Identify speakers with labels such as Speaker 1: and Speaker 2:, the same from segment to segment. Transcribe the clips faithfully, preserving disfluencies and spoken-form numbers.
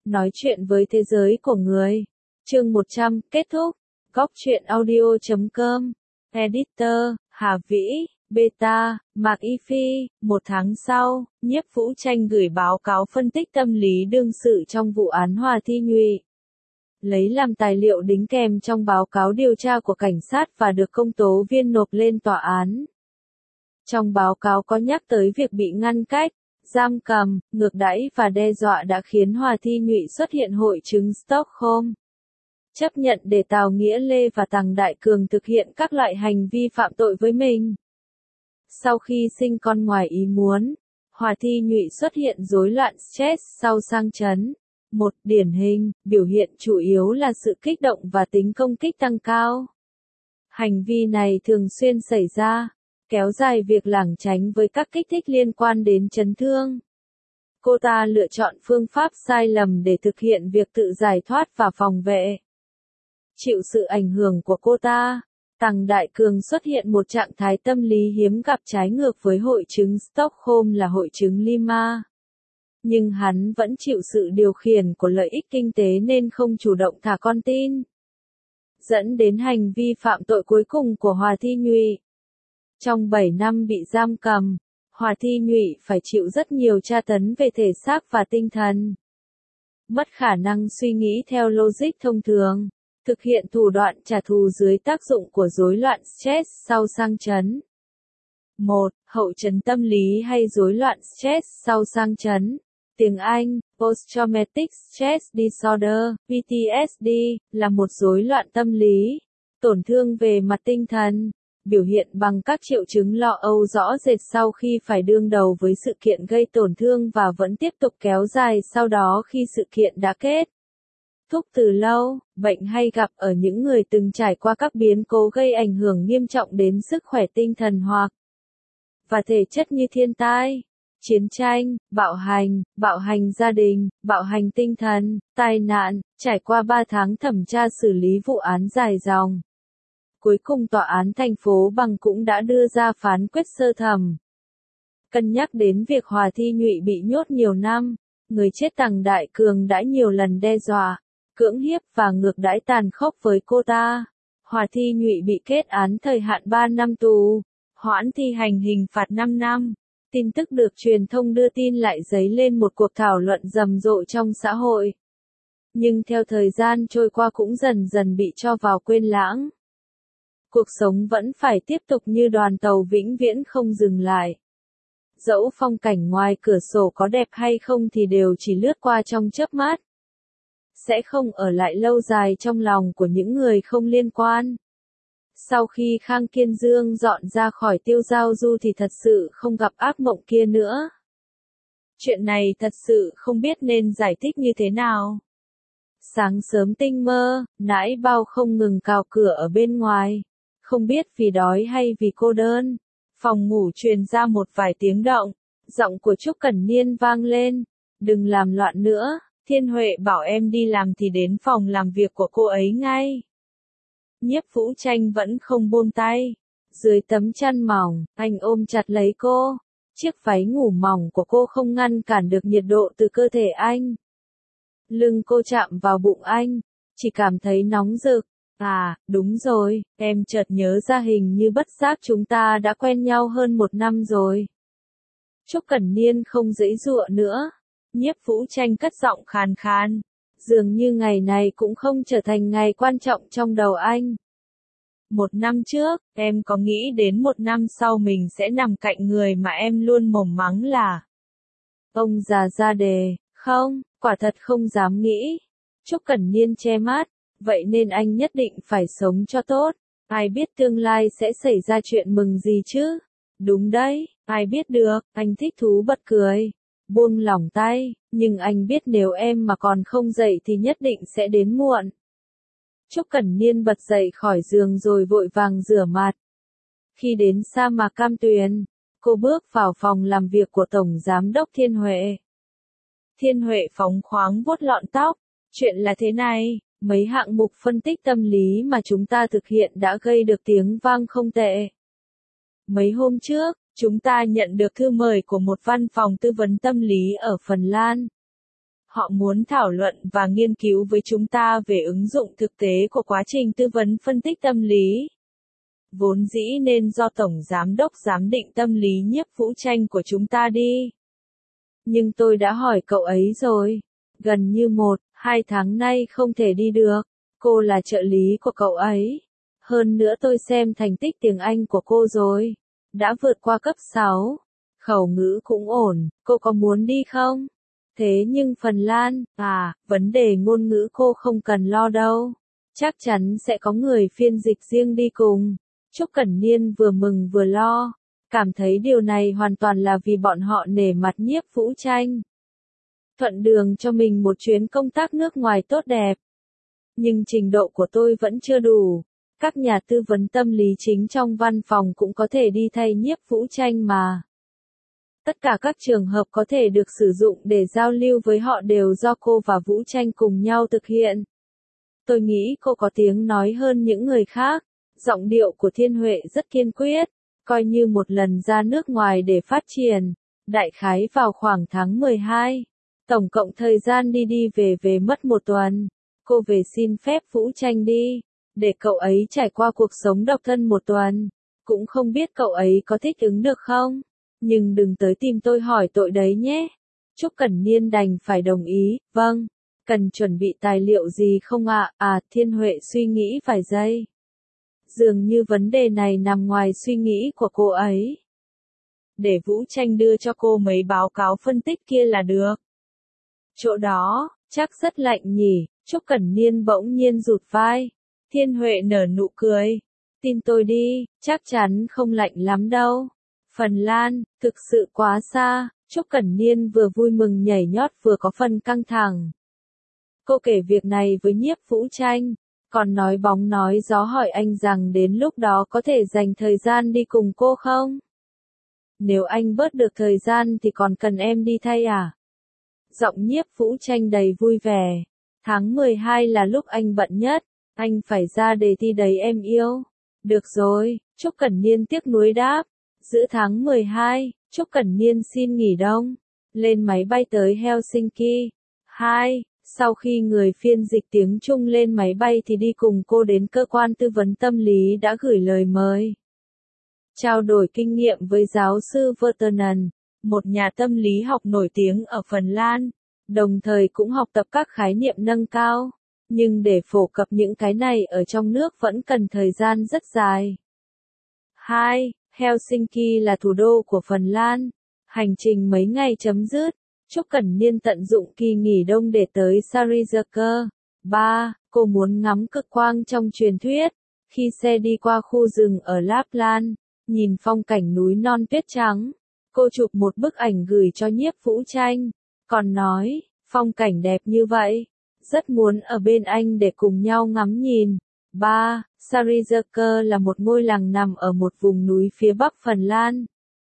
Speaker 1: Nói chuyện với thế giới của người. Chương một trăm, kết thúc. Góc truyện audio chấm com. Editor, Hà Vĩ, Beta, Mạc Y Phi. Một tháng sau, Nhiếp Vũ Tranh gửi báo cáo phân tích tâm lý đương sự trong vụ án Hòa Thi Nhụy. Lấy làm tài liệu đính kèm trong báo cáo điều tra của cảnh sát và được công tố viên nộp lên tòa án. Trong báo cáo có nhắc tới việc bị ngăn cách, giam cầm, ngược đãi và đe dọa đã khiến Hòa Thi Nhụy xuất hiện hội chứng Stockholm. Chấp nhận để Tào Nghĩa Lê và Tằng Đại Cường thực hiện các loại hành vi phạm tội với mình. Sau khi sinh con ngoài ý muốn, Hòa Thi Nhụy xuất hiện rối loạn stress sau sang chấn. Một điển hình, biểu hiện chủ yếu là sự kích động và tính công kích tăng cao. Hành vi này thường xuyên xảy ra, kéo dài việc lảng tránh với các kích thích liên quan đến chấn thương. Cô ta lựa chọn phương pháp sai lầm để thực hiện việc tự giải thoát và phòng vệ. Chịu sự ảnh hưởng của cô ta, Tằng Đại Cường xuất hiện một trạng thái tâm lý hiếm gặp trái ngược với hội chứng Stockholm là hội chứng Lima. Nhưng hắn vẫn chịu sự điều khiển của lợi ích kinh tế nên không chủ động thả con tin. Dẫn đến hành vi phạm tội cuối cùng của Hòa Thi Nhụy. Trong bảy năm bị giam cầm, Hòa Thi Nhụy phải chịu rất nhiều tra tấn về thể xác và tinh thần. Mất khả năng suy nghĩ theo logic thông thường, thực hiện thủ đoạn trả thù dưới tác dụng của rối loạn stress sau sang chấn. một. Hậu chấn tâm lý hay rối loạn stress sau sang chấn. Tiếng Anh, Post-Traumatic Stress Disorder, P T S D, là một rối loạn tâm lý, tổn thương về mặt tinh thần, biểu hiện bằng các triệu chứng lo âu rõ rệt sau khi phải đương đầu với sự kiện gây tổn thương và vẫn tiếp tục kéo dài sau đó khi sự kiện đã kết thúc từ lâu. Bệnh hay gặp ở những người từng trải qua các biến cố gây ảnh hưởng nghiêm trọng đến sức khỏe tinh thần hoặc và thể chất như thiên tai, chiến tranh, bạo hành, bạo hành gia đình, bạo hành tinh thần, tai nạn. Trải qua ba tháng thẩm tra xử lý vụ án dài dòng, cuối cùng tòa án thành phố Bằng cũng đã đưa ra phán quyết sơ thẩm. Cân nhắc đến việc Hòa Thi Nhụy bị nhốt nhiều năm, người chết Tằng Đại Cường đã nhiều lần đe dọa, cưỡng hiếp và ngược đãi tàn khốc với cô ta. Hòa Thi Nhụy bị kết án thời hạn ba năm tù, hoãn thi hành hình phạt năm năm. Tin tức được truyền thông đưa tin lại dấy lên một cuộc thảo luận rầm rộ trong xã hội. Nhưng theo thời gian trôi qua cũng dần dần bị cho vào quên lãng. Cuộc sống vẫn phải tiếp tục như đoàn tàu vĩnh viễn không dừng lại. Dẫu phong cảnh ngoài cửa sổ có đẹp hay không thì đều chỉ lướt qua trong chớp mắt. Sẽ không ở lại lâu dài trong lòng của những người không liên quan. Sau khi Khang Kiên Dương dọn ra khỏi Tiêu Giao Du thì thật sự không gặp ác mộng kia nữa. Chuyện này thật sự không biết nên giải thích như thế nào. Sáng sớm tinh mơ, nãi bao không ngừng cào cửa ở bên ngoài. Không biết vì đói hay vì cô đơn. Phòng ngủ truyền ra một vài tiếng động. Giọng của Trúc Cẩn Niên vang lên. Đừng làm loạn nữa, Thiên Huệ bảo em đi làm thì đến phòng làm việc của cô ấy ngay. Nhiếp Vũ Tranh vẫn không buông tay. Dưới tấm chăn mỏng, anh ôm chặt lấy cô. Chiếc váy ngủ mỏng của cô không ngăn cản được nhiệt độ từ cơ thể anh. Lưng cô chạm vào bụng anh, chỉ cảm thấy nóng rực. À, đúng rồi, em chợt nhớ ra hình như bất giác chúng ta đã quen nhau hơn một năm rồi. Trúc Cẩn Niên không giãy giụa nữa. Nhiếp Vũ Tranh cất giọng khàn khàn. Dường như ngày này cũng không trở thành ngày quan trọng trong đầu anh. Một năm trước, em có nghĩ đến một năm sau mình sẽ nằm cạnh người mà em luôn mồm mắng là ông già ra đề, không, quả thật không dám nghĩ. Trúc Cẩn Niên che mắt, vậy nên anh nhất định phải sống cho tốt. Ai biết tương lai sẽ xảy ra chuyện mừng gì chứ? Đúng đấy, ai biết được, anh thích thú bật cười. Buông lỏng tay, nhưng anh biết nếu em mà còn không dậy thì nhất định sẽ đến muộn. Trúc Cẩn Niên bật dậy khỏi giường rồi vội vàng rửa mặt. Khi đến sa mạc Cam Tuyền, cô bước vào phòng làm việc của Tổng Giám đốc Thiên Huệ. Thiên Huệ phóng khoáng vuốt lọn tóc. Chuyện là thế này, mấy hạng mục phân tích tâm lý mà chúng ta thực hiện đã gây được tiếng vang không tệ. Mấy hôm trước, chúng ta nhận được thư mời của một văn phòng tư vấn tâm lý ở Phần Lan. Họ muốn thảo luận và nghiên cứu với chúng ta về ứng dụng thực tế của quá trình tư vấn phân tích tâm lý. Vốn dĩ nên do Tổng Giám đốc giám định tâm lý Nhiếp Vũ Tranh của chúng ta đi. Nhưng tôi đã hỏi cậu ấy rồi. Gần như một, hai tháng nay không thể đi được. Cô là trợ lý của cậu ấy. Hơn nữa tôi xem thành tích tiếng Anh của cô rồi. Đã vượt qua cấp sáu. Khẩu ngữ cũng ổn, cô có muốn đi không? Thế nhưng Phần Lan, à, vấn đề ngôn ngữ cô không cần lo đâu. Chắc chắn sẽ có người phiên dịch riêng đi cùng. Trúc Cẩn Niên vừa mừng vừa lo. Cảm thấy điều này hoàn toàn là vì bọn họ nể mặt Nhiếp Vũ Tranh. Thuận đường cho mình một chuyến công tác nước ngoài tốt đẹp. Nhưng trình độ của tôi vẫn chưa đủ. Các nhà tư vấn tâm lý chính trong văn phòng cũng có thể đi thay Nhiếp Vũ Tranh mà. Tất cả các trường hợp có thể được sử dụng để giao lưu với họ đều do cô và Vũ Tranh cùng nhau thực hiện. Tôi nghĩ cô có tiếng nói hơn những người khác. Giọng điệu của Thiên Huệ rất kiên quyết, coi như một lần ra nước ngoài để phát triển. Đại khái vào khoảng tháng mười hai. Tổng cộng thời gian đi đi về về mất một tuần. Cô về xin phép Vũ Tranh đi, để cậu ấy trải qua cuộc sống độc thân một tuần. Cũng không biết cậu ấy có thích ứng được không? Nhưng đừng tới tìm tôi hỏi tội đấy nhé. Trúc Cẩn Niên đành phải đồng ý, vâng. Cần chuẩn bị tài liệu gì không ạ? À? à, Thiên Huệ suy nghĩ vài giây. Dường như vấn đề này nằm ngoài suy nghĩ của cô ấy. Để Vũ Tranh đưa cho cô mấy báo cáo phân tích kia là được. Chỗ đó, chắc rất lạnh nhỉ, Trúc Cẩn Niên bỗng nhiên rụt vai. Thiên Huệ nở nụ cười. Tin tôi đi, chắc chắn không lạnh lắm đâu. Phần Lan, thực sự quá xa, Trúc Cẩn Niên vừa vui mừng nhảy nhót vừa có phần căng thẳng. Cô kể việc này với Nhiếp Vũ Tranh, còn nói bóng nói gió hỏi anh rằng đến lúc đó có thể dành thời gian đi cùng cô không? Nếu anh bớt được thời gian thì còn cần em đi thay à? Giọng Nhiếp Vũ Tranh đầy vui vẻ. Tháng mười hai là lúc anh bận nhất, anh phải ra đề thi đấy em yêu. Được rồi, Trúc Cẩn Niên tiếc nuối đáp. Giữa tháng mười hai, Trúc Cẩn Niên xin nghỉ đông, lên máy bay tới Helsinki. Hai, sau khi người phiên dịch tiếng Trung lên máy bay thì đi cùng cô đến cơ quan tư vấn tâm lý đã gửi lời mời. Trao đổi kinh nghiệm với giáo sư Virtanen, một nhà tâm lý học nổi tiếng ở Phần Lan, đồng thời cũng học tập các khái niệm nâng cao. Nhưng để phổ cập những cái này ở trong nước vẫn cần thời gian rất dài. Hai, Helsinki là thủ đô của Phần Lan. Hành trình mấy ngày chấm dứt, Trúc Cẩn Niên tận dụng kỳ nghỉ đông để tới Sarizaka. Ba, cô muốn ngắm cực quang trong truyền thuyết. Khi xe đi qua khu rừng ở Lapland, nhìn phong cảnh núi non tuyết trắng, cô chụp một bức ảnh gửi cho Nhiếp Vũ Tranh, còn nói, phong cảnh đẹp như vậy, rất muốn ở bên anh để cùng nhau ngắm nhìn. Ba, Sarizaka là một ngôi làng nằm ở một vùng núi phía bắc Phần Lan.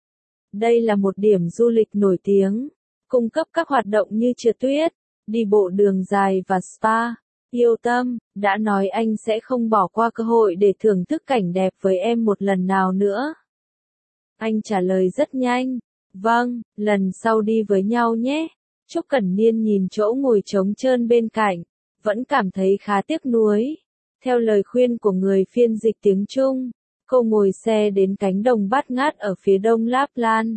Speaker 1: Đây là một điểm du lịch nổi tiếng, cung cấp các hoạt động như trượt tuyết, đi bộ đường dài và spa. Yêu Tâm đã nói anh sẽ không bỏ qua cơ hội để thưởng thức cảnh đẹp với em một lần nào nữa. Anh trả lời rất nhanh. Vâng, lần sau đi với nhau nhé. Trúc Cẩn Niên nhìn chỗ ngồi trống trơn bên cạnh, vẫn cảm thấy khá tiếc nuối. Theo lời khuyên của người phiên dịch tiếng Trung, cô ngồi xe đến cánh đồng bát ngát ở phía đông Lapland.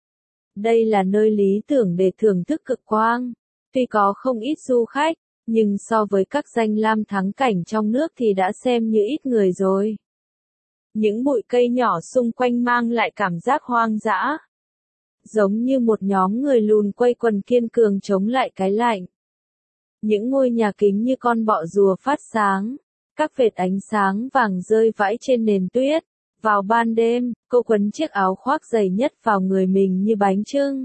Speaker 1: Đây là nơi lý tưởng để thưởng thức cực quang. Tuy có không ít du khách, nhưng so với các danh lam thắng cảnh trong nước thì đã xem như ít người rồi. Những bụi cây nhỏ xung quanh mang lại cảm giác hoang dã. Giống như một nhóm người lùn quây quần kiên cường chống lại cái lạnh. Những ngôi nhà kính như con bọ rùa phát sáng. Các vệt ánh sáng vàng rơi vãi trên nền tuyết. Vào ban đêm, cô quấn chiếc áo khoác dày nhất vào người mình như bánh chưng.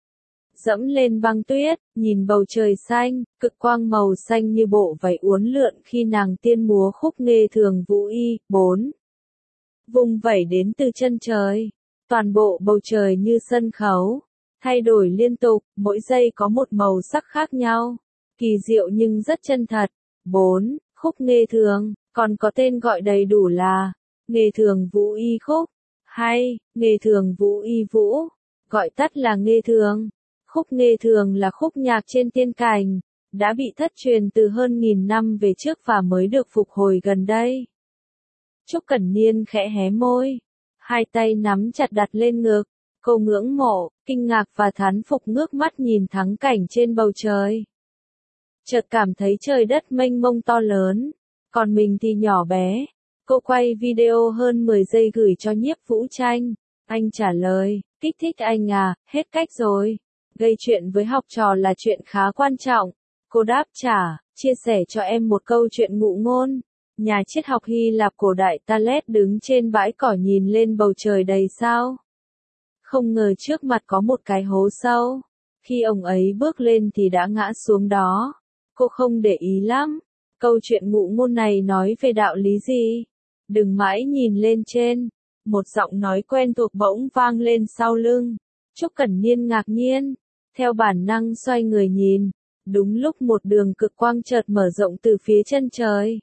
Speaker 1: Dẫm lên băng tuyết, nhìn bầu trời xanh, cực quang màu xanh như bộ váy uốn lượn khi nàng tiên múa khúc nghê thường vũ y. Bốn. Vùng vẩy đến từ chân trời. Toàn bộ bầu trời như sân khấu. Thay đổi liên tục, mỗi giây có một màu sắc khác nhau. Kỳ diệu nhưng rất chân thật. Bốn. Khúc nghê thường, còn có tên gọi đầy đủ là Nghê thường vũ y khúc, hay Nghê thường vũ y vũ, gọi tắt là Nghê thường. Khúc Nghê thường là khúc nhạc trên tiên cảnh, đã bị thất truyền từ hơn nghìn năm về trước và mới được phục hồi gần đây. Trúc Cẩn Niên khẽ hé môi, hai tay nắm chặt đặt lên ngực, cô ngưỡng mộ, kinh ngạc và thán phục ngước mắt nhìn thắng cảnh trên bầu trời. Chợt cảm thấy trời đất mênh mông to lớn, còn mình thì nhỏ bé. Cô quay video hơn mười giây gửi cho Nhiếp Vũ Tranh. Anh trả lời, kích thích anh à, hết cách rồi. Gây chuyện với học trò là chuyện khá quan trọng. Cô đáp trả, chia sẻ cho em một câu chuyện ngụ ngôn. Nhà triết học Hy Lạp cổ đại Thales đứng trên bãi cỏ nhìn lên bầu trời đầy sao. Không ngờ trước mặt có một cái hố sâu. Khi ông ấy bước lên thì đã ngã xuống đó. Cô không để ý lắm. Câu chuyện ngụ ngôn này nói về đạo lý gì? Đừng mãi nhìn lên trên. Một giọng nói quen thuộc bỗng vang lên sau lưng. Trúc Cẩn Niên ngạc nhiên. Theo bản năng xoay người nhìn. Đúng lúc một đường cực quang chợt mở rộng từ phía chân trời.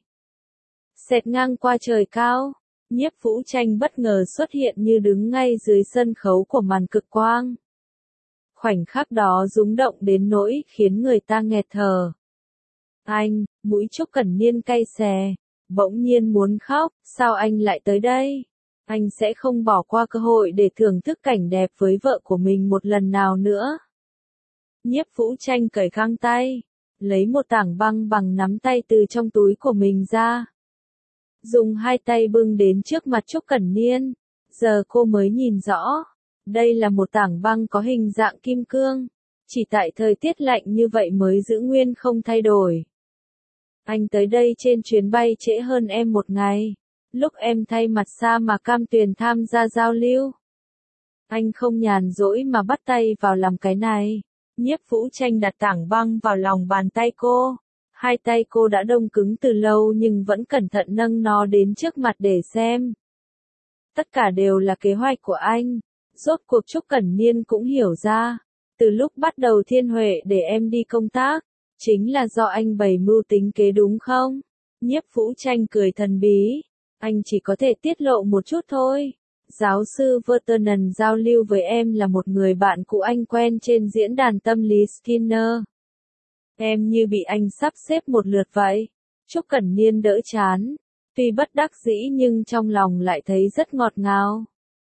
Speaker 1: Xẹt ngang qua trời cao. Nhiếp Vũ Tranh bất ngờ xuất hiện như đứng ngay dưới sân khấu của màn cực quang. Khoảnh khắc đó rung động đến nỗi khiến người ta nghẹt thở. Anh, mũi Trúc Cẩn Niên cay xè, bỗng nhiên muốn khóc, sao anh lại tới đây? Anh sẽ không bỏ qua cơ hội để thưởng thức cảnh đẹp với vợ của mình một lần nào nữa. Nhiếp Vũ Tranh cởi găng tay, lấy một tảng băng bằng nắm tay từ trong túi của mình ra. Dùng hai tay bưng đến trước mặt Trúc Cẩn Niên, giờ cô mới nhìn rõ. Đây là một tảng băng có hình dạng kim cương, chỉ tại thời tiết lạnh như vậy mới giữ nguyên không thay đổi. Anh tới đây trên chuyến bay trễ hơn em một ngày, lúc em thay mặt Sa Mạc Cam Tuyền tham gia giao lưu. Anh không nhàn rỗi mà bắt tay vào làm cái này. Nhiếp Vũ Tranh đặt tảng băng vào lòng bàn tay cô. Hai tay cô đã đông cứng từ lâu nhưng vẫn cẩn thận nâng nó đến trước mặt để xem. Tất cả đều là kế hoạch của anh. Rốt cuộc Trúc Cẩn Niên cũng hiểu ra. Từ lúc bắt đầu Thiên Huệ để em đi công tác, chính là do anh bày mưu tính kế đúng không? Nhiếp Vũ Tranh cười thần bí. Anh chỉ có thể tiết lộ một chút thôi. Giáo sư Vertonen giao lưu với em là một người bạn cũ anh quen trên diễn đàn tâm lý Skinner. Em như bị anh sắp xếp một lượt vậy. Trúc Cẩn Niên đỡ chán. Tuy bất đắc dĩ nhưng trong lòng lại thấy rất ngọt ngào.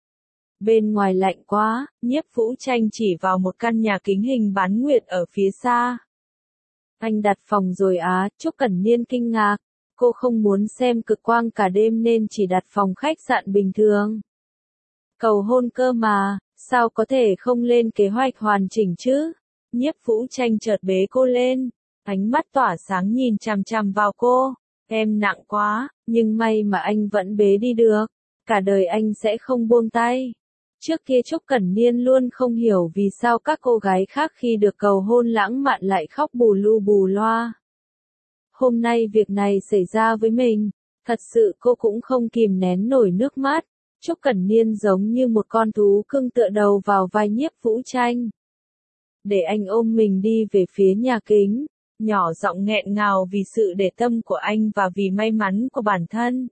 Speaker 1: Bên ngoài lạnh quá, Nhiếp Vũ Tranh chỉ vào một căn nhà kính hình bán nguyệt ở phía xa. Anh đặt phòng rồi á, Trúc Cẩn Niên kinh ngạc. Cô không muốn xem cực quang cả đêm nên chỉ đặt phòng khách sạn bình thường. Cầu hôn cơ mà, sao có thể không lên kế hoạch hoàn chỉnh chứ? Nhiếp Vũ Tranh chợt bế cô lên, ánh mắt tỏa sáng nhìn chằm chằm vào cô. Em nặng quá, nhưng may mà anh vẫn bế đi được. Cả đời anh sẽ không buông tay. Trước kia Trúc Cẩn Niên luôn không hiểu vì sao các cô gái khác khi được cầu hôn lãng mạn lại khóc bù lu bù loa. Hôm nay việc này xảy ra với mình, thật sự cô cũng không kìm nén nổi nước mắt. Trúc Cẩn Niên giống như một con thú cưng tựa đầu vào vai Nhiếp Vũ Tranh. Để anh ôm mình đi về phía nhà kính, nhỏ giọng nghẹn ngào vì sự để tâm của anh và vì may mắn của bản thân.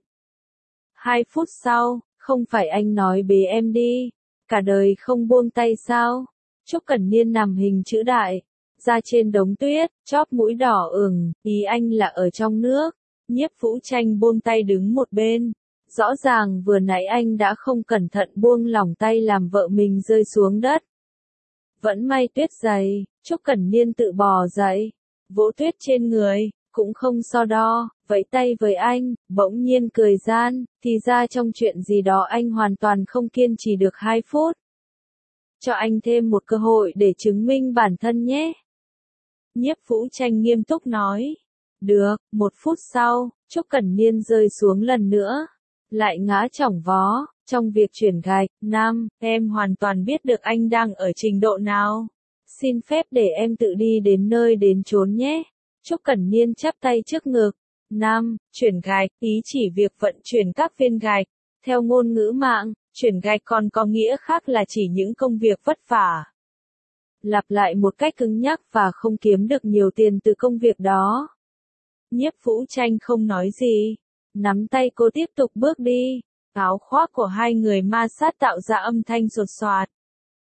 Speaker 1: Hai phút sau, không phải anh nói bế em đi, cả đời không buông tay sao? Trúc Cẩn Niên nằm hình chữ đại, ra trên đống tuyết, chóp mũi đỏ ửng, ý anh là ở trong nước. Nhiếp Vũ Tranh buông tay đứng một bên. Rõ ràng vừa nãy anh đã không cẩn thận buông lỏng tay làm vợ mình rơi xuống đất. Vẫn may tuyết dày, Trúc Cẩn Niên tự bò dậy, vỗ tuyết trên người, cũng không so đo, vẫy tay với anh, bỗng nhiên cười gian, thì ra trong chuyện gì đó anh hoàn toàn không kiên trì được hai phút. Cho anh thêm một cơ hội để chứng minh bản thân nhé. Nhiếp Vũ Tranh nghiêm túc nói. Được, một phút sau, Trúc Cẩn Niên rơi xuống lần nữa. Lại ngã chỏng vó, trong việc chuyển gạch, Nam, em hoàn toàn biết được anh đang ở trình độ nào. Xin phép để em tự đi đến nơi đến chốn nhé. Trúc Cẩn Niên chắp tay trước ngực. Nam, chuyển gạch, ý chỉ việc vận chuyển các viên gạch. Theo ngôn ngữ mạng, chuyển gạch còn có nghĩa khác là chỉ những công việc vất vả. Lặp lại một cách cứng nhắc và không kiếm được nhiều tiền từ công việc đó. Nhiếp Vũ Tranh không nói gì. Nắm tay cô tiếp tục bước đi. Áo khoác của hai người ma sát tạo ra âm thanh sột soạt.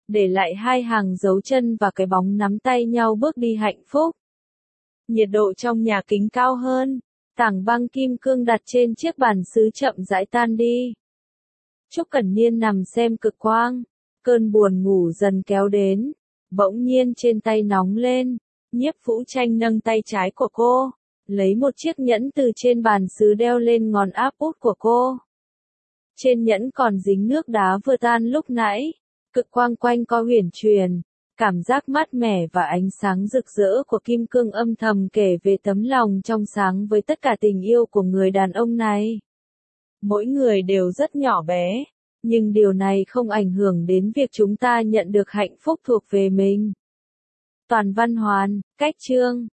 Speaker 1: để lại hai hàng dấu chân và cái bóng nắm tay nhau bước đi hạnh phúc. Nhiệt độ trong nhà kính cao hơn, tảng băng kim cương đặt trên chiếc bàn sứ chậm rãi tan đi. Trúc Cẩn Niên nằm xem cực quang, cơn buồn ngủ dần kéo đến, bỗng nhiên trên tay nóng lên, Nhiếp Vũ Tranh nâng tay trái của cô, lấy một chiếc nhẫn từ trên bàn sứ đeo lên ngón áp út của cô. Trên nhẫn còn dính nước đá vừa tan lúc nãy, cực quang quanh co huyền truyền, cảm giác mát mẻ và ánh sáng rực rỡ của kim cương âm thầm kể về tấm lòng trong sáng với tất cả tình yêu của người đàn ông này. Mỗi người đều rất nhỏ bé, nhưng điều này không ảnh hưởng đến việc chúng ta nhận được hạnh phúc thuộc về mình. Toàn văn hoàn, cách chương